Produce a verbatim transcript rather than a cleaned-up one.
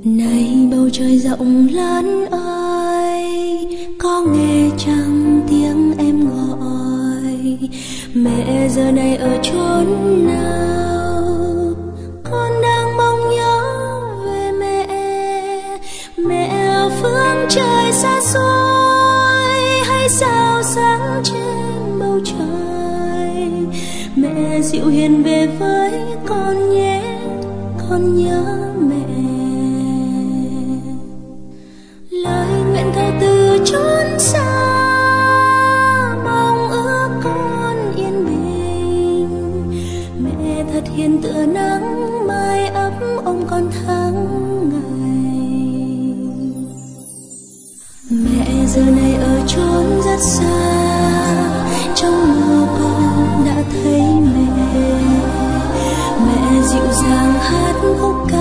Này bầu trời rộng lớn ơi, có nghe chăng tiếng em gọi? Mẹ giờ này ở chốn nào? Con đang mong nhớ về mẹ. Mẹ ở phương trời xa xôi, hay sao sáng trên bầu trời? Mẹ dịu hiền về với con nhé, con nhớ mẹ. Lời nguyện cầu từ chốn xa, mong ước con yên bình. Mẹ thật hiền tựa nắng mai ấm ôm con tháng ngày. Mẹ giờ này ở chốn rất xa, trong mơ con đã thấy mẹ. Mẹ dịu dàng hát khúc ca